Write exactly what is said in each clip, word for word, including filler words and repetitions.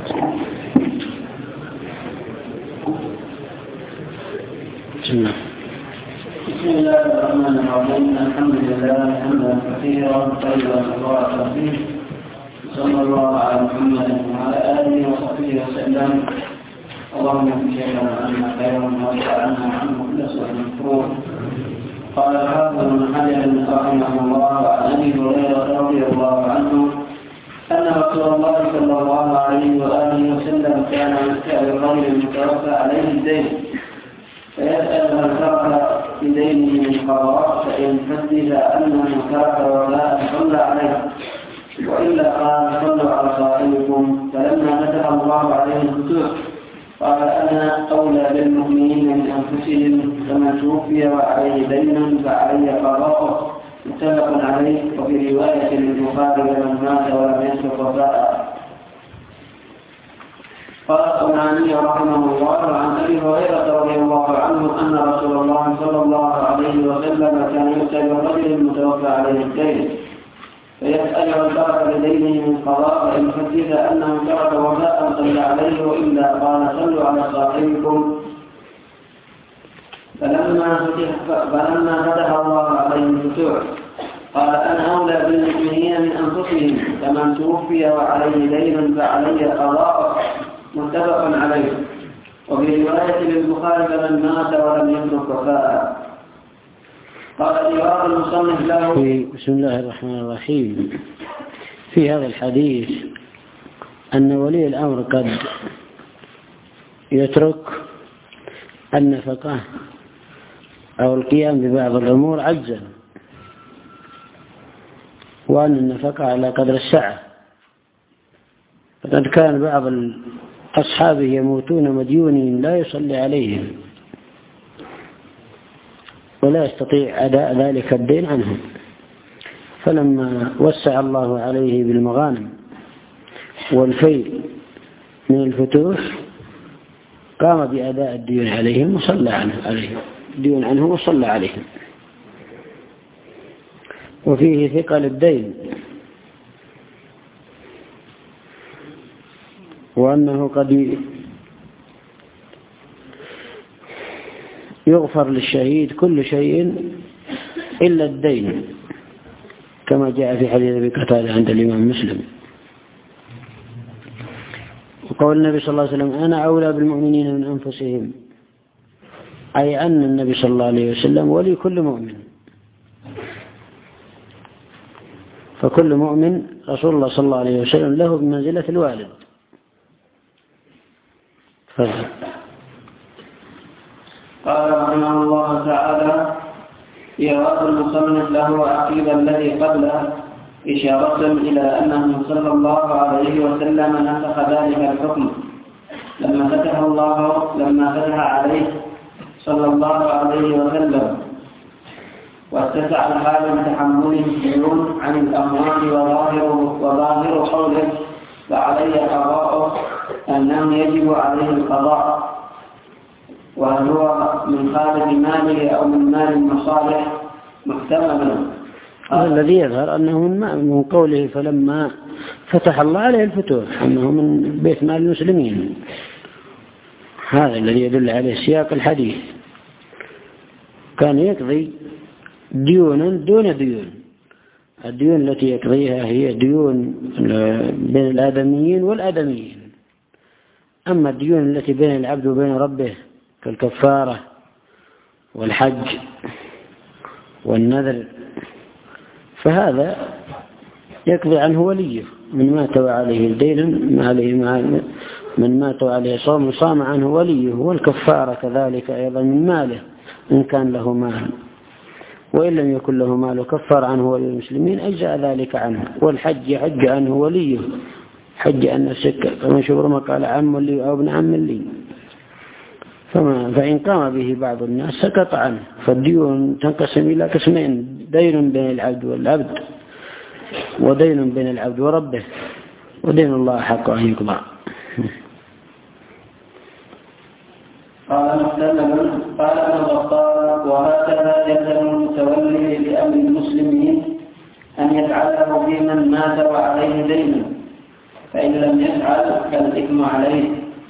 بسم الله الرحمن الرحيم. الحمد لله حمدا كثيرا طيبا مباركا فيه، صلى الله على محمد وعلى اله وصحبه وسلم. اللهم اغفر لنا عنا خيرا وارفعنا عنه كل سوء مكروه. قال الحافظ بن حجر رحمه الله عن ابي هريره رضي الله عنه ان رسول الله صلى الله عليه واله وسلم كان يسال الرجل المتوفى عليه الدين فيسأل من ترك بدينه من قضاء، فإن حدث أنه ترك ولا صلى عليه، وإلا قال صلوا على صاحبكم. فلما فتح الله عليه الفتوح قال أنا أولى بالمؤمنين من أنفسهم، فمن توفي وعليه دين فعلي قضاءه، متفق عليه. وفي رواية للبخاري من مات ولم يترك وفاء. قال الصنعاني رحمه الله عن ابي هريره رضي الله عنه ان رسول الله صلى الله عليه وسلم كان يسال الرجل المتوفى عليه الدين فيسال من ترك بدينه من قضاء، فان حدث انه ترك وفاء صلى عليه، والا قال صلوا على صاحبكم. فلما فتح فلما فتح الله عليه الفتوح قال انا اولى بالمؤمنين من انفسهم، فمن توفي وعليه دين فعلي قضاءه، متفق عليه. وفي رواية للبخاري فمن مات ولم يترك وفاء. قال جواب المصنف له: بسم الله الرحمن الرحيم. في هذا الحديث أن ولي الأمر قد يترك النفقة أو القيام ببعض الأمور عجزا، وأن النفقة على قدر السعة. فقد كان بعض أصحابه يموتون مديونين لا يصلي عليهم ولا يستطيع أداء ذلك الدين عنهم، فلما وسع الله عليه بالمغانم والفيء من الفتوح قام بأداء الديون عليهم وصلى عنه عليهم الديون عنه وصلى عليهم. وفيه ثقل الدين، وأنه قد يغفر للشهيد كل شيء إلا الدين، كما جاء في حديث أبي قتادة عند الإمام مسلم. وقول النبي صلى الله عليه وسلم أنا أولى بالمؤمنين من أنفسهم، أي أن النبي صلى الله عليه وسلم ولي كل مؤمن، فكل مؤمن رسول الله صلى الله عليه وسلم له بمنزلة الوالد. قال رحمه الله تعالى: إيراد المصنف له عقيب الذي قبله إشارة إلى أنه صلى الله عليه وسلم نسخ ذلك الحكم لما فتح الله لما فتح عليه صلى الله عليه وسلم، واتسع الحال بتحمله الديون عن الأموال، وظاهر وظاهر قوله فعلي قضاؤه أنه يجب عليه القضاء، وهل هو من خالد ماله أو من مال المصالح محتمل. الذي يظهر أنه من قوله فلما فتح الله عليه الفتوح أنه من بيت مال المسلمين، هذا الذي يدل عليه سياق الحديث. كان يقضي ديونا دون ديون، الديون التي يقضيها هي ديون بين الآدميين والآدميين، أما الديون التي بين العبد وبين ربه كالكفارة والحج والنذر فهذا يقضي عنه وليه. من مات وعليه الدين من مات وعليه صوم صام عنه وليه، والكفارة كذلك أيضا من ماله إن كان له مال، وإن لم يكن له مال كفر عنه ولي المسلمين أجزأ ذلك عنه. والحج يحج عنه وليه، حج أن نفسك فمن شبر ما قال عم لي أو ابن عم لي، فما فإن قام به بعض الناس سقط عنه. فالديون تنقسم إلى قسمين: دين بين العبد والعبد، ودين بين العبد وربه، ودين الله حق أن يقضى. قال مسلم قال ابن الخطاب: وهكذا يلزم المتولي لأمر المسلمين أن يفعله في من مات وعليه دين، فإن لم يفعل فالإثم عليه.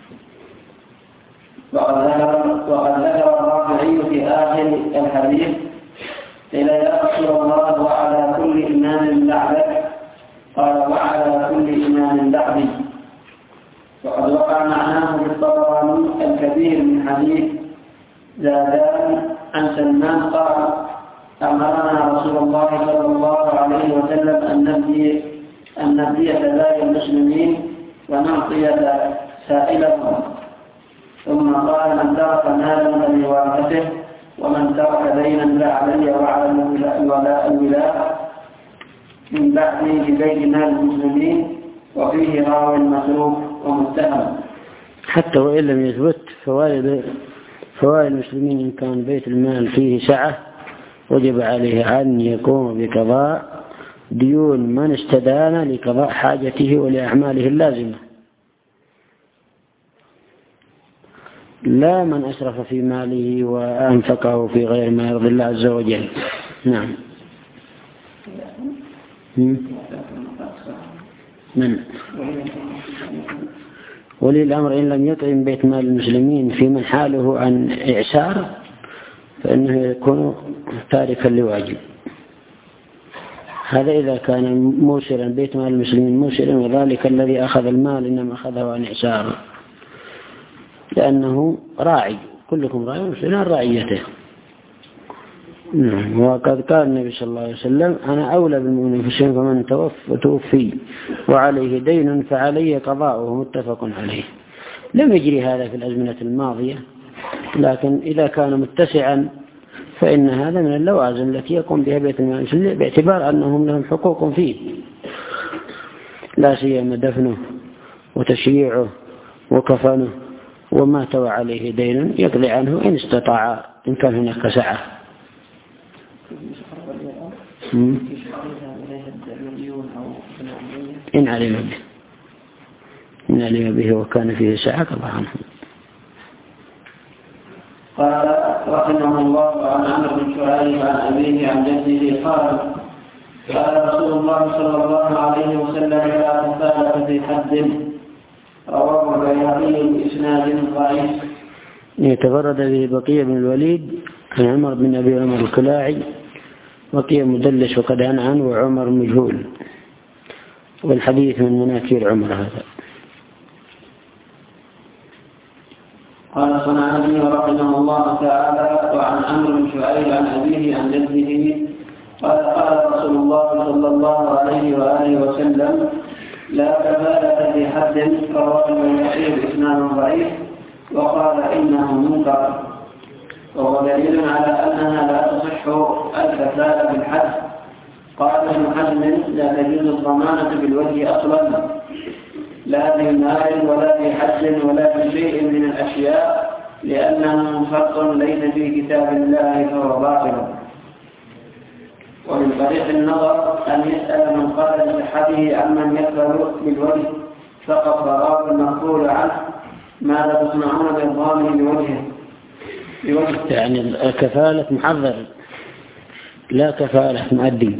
وقد ذكر وقد ذكر الرافعي في آخر الحديث: قيل يا رسول الله وعلى كل إمام بعدك؟ قال: وعلى كل إمام بعدي. وقد وقع معناه في الطبراني الكبير من حديث زادان عن سلمان قال: أمرنا رسول الله صلى الله عليه وسلم أن نبدي أن نبدي سبايا المسلمين ونعطي سائلهم، ثم قال: من ترك مالا فلورثته، ومن ترك دينا فعلي وعلى الولاء الولاء من بعده ببيت مال المسلمين. وفيه راوي مسروق ومتهم. حتى وإن لم يثبت فوائد فوائد المسلمين إن كان بيت المال فيه سعة وجب عليه أن يقوم بقضاء ديون من استدان لقضاء حاجته ولأعماله اللازمة، لا من أسرف في ماله وأنفقه في غير ما يرضي الله عز وجل. نعم. من ولي الأمر إن لم يطعم بيت مال المسلمين في من حاله عن إعسار فإنه يكون تاركا لواجب. هذا إذا كان موسرا بيت مال المسلمين موسرا، وذلك الذي أخذ المال إنما أخذه عن إعسار، لأنه راعي، كلكم راعي ومسؤول عن رعيته. وقد قال النبي صلى الله عليه وسلم: أنا أولى بالمؤمنين أنفسهم، فمن توفي وعليه دين فعليه قضاؤه، متفق عليه. لم يجري هذا في الأزمنة الماضية، لكن إذا كان متسعا فإن هذا من اللوازم التي يقوم بها بيت المال باعتبار أنهم لهم حقوق فيه، لا سيما دفنه وتشييعه وكفنه، وما توى عليه دين يقضي عنه إن استطاع، إن كان هناك سعة. إن علم به إن علم به وكان فيه سعة قضى عنه. قال رحمه الله عن عمرو بن شعيب عن أبيه عن جده قال: قال رسول الله صلى الله عليه وسلم: لا كفالة في حد. رواه البيهقي بإسناد ضعيف. يتفرد به بقية بن الوليد عن عمر بن أبي عمر الكلاعي، بقية مدلس وقد عن عنه، وعمر مجهول، والحديث من مناكير عمر هذا. قال صنعاني رحمه الله تعالى: وعن عمرو بن شعيب عن أبيه عن جده قال: قال رسول الله صلى الله عليه وآله وسلم: لا كفالة في حد. رواه البيهقي بإسناد ضعيف، وقال إنه منكر، وهو دليل على أنها لا تصح الكفالة بالحد. قال ابن حزم: لا تجوز الضمانة بالوجه أصلا، لا في مال ولا في حد ولا في شيء من الأشياء، لأنه فرق ليس في كتاب الله فهو باطل. ومن طريق النظر أن يسأل من قال لصحته عمن يكفر بالوجه فقط فراغ المقبول عنه: ماذا تصنعون بالضامن بوجهه؟ بوجه يعني الكفالة محذر، لا كفالة مؤدي.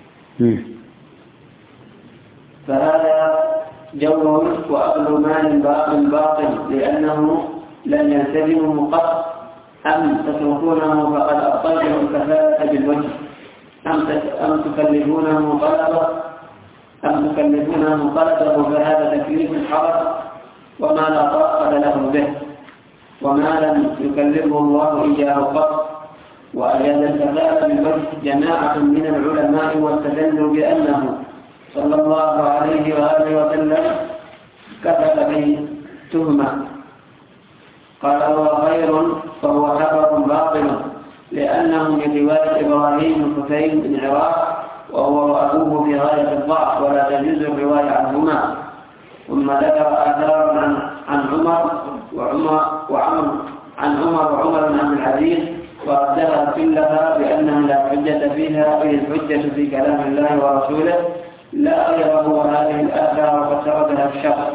فهذا جو وأغل مال باطل، لأنه لن يلتزمه قط. أم تتركونه فقد أبطلتم الكفالة بالوجه، أم تكلفونه طلبه أم تكلفونه طلبه فهذا تكليف حرج، وما لا طاقة له به، وما لم يكلفه الله إياه قط. وأجاز الكفالة بالوجه جماعة من العلماء، واستدلوا بأنه صلى الله عليه وآله وسلم كفل به تهمة. قال: هو خير فهو حفظ باطل، لأنه من رواية إبراهيم الحسين بن عراق، وهو وأبوه في غاية الضعف، ولا تجوز الرواية عنهما. ثم ذكر آثار عن عن عمر وعمر وعمر عن عمر وعمر بن عبد العزيز، وردها كلها بأنها لا حجة فيها، إذ الحجة في كلام الله ورسوله لا غيره، وهذه الآثار قد سردها الشخص.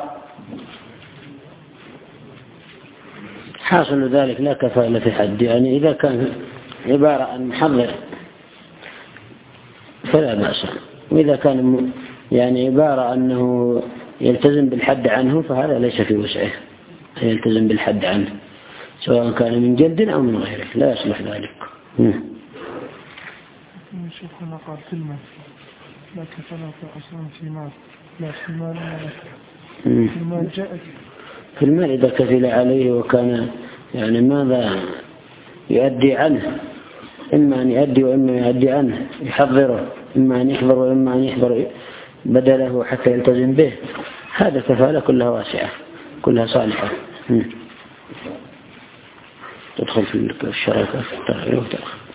حاصل ذلك لا كفالة في حد، يعني إذا كان عبارة عن محرر فلا بأس، وإذا كان يعني عبارة أنه يلتزم بالحد عنه فهذا ليس في وسعه يلتزم بالحد عنه سواء كان من جلد أو من غيره لا يصلح ذلك. شيخنا قال في المال لا كفلا أصلا في مال لا في المال في المال جائز في المال إذا كفل عليه وكان يعني ماذا يؤدي عنه إما أن يؤدي وإما يؤدي عنه يحضره إما أن يحضر وإما أن يحضر بدله حتى يلتزم به هذا كفالة كلها واسعة كلها صالحة. تدخل في الشراكة